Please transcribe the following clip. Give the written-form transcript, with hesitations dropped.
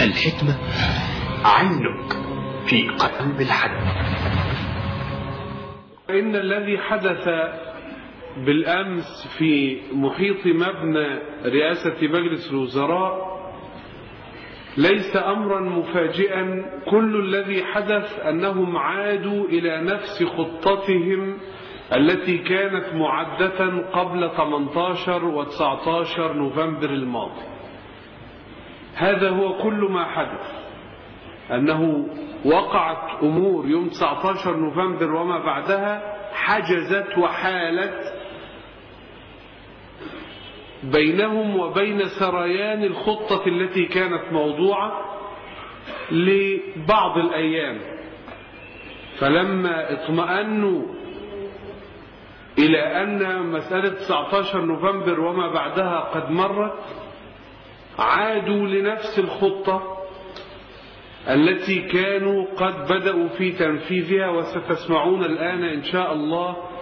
الحكمة عينك في قلب الحدث. إن الذي حدث بالأمس في محيط مبنى رئاسة مجلس الوزراء ليس أمرا مفاجئا. كل الذي حدث أنهم عادوا إلى نفس خطتهم التي كانت معدة قبل 18 و 19 نوفمبر الماضي. هذا هو كل ما حدث، أنه وقعت أمور يوم 19 نوفمبر وما بعدها حجزت وحالت بينهم وبين سريان الخطة التي كانت موضوعة لبعض الأيام. فلما اطمأنوا إلى أن مسألة 19 نوفمبر وما بعدها قد مرت، عادوا لنفس الخطة التي كانوا قد بدأوا في تنفيذها، وستسمعون الآن إن شاء الله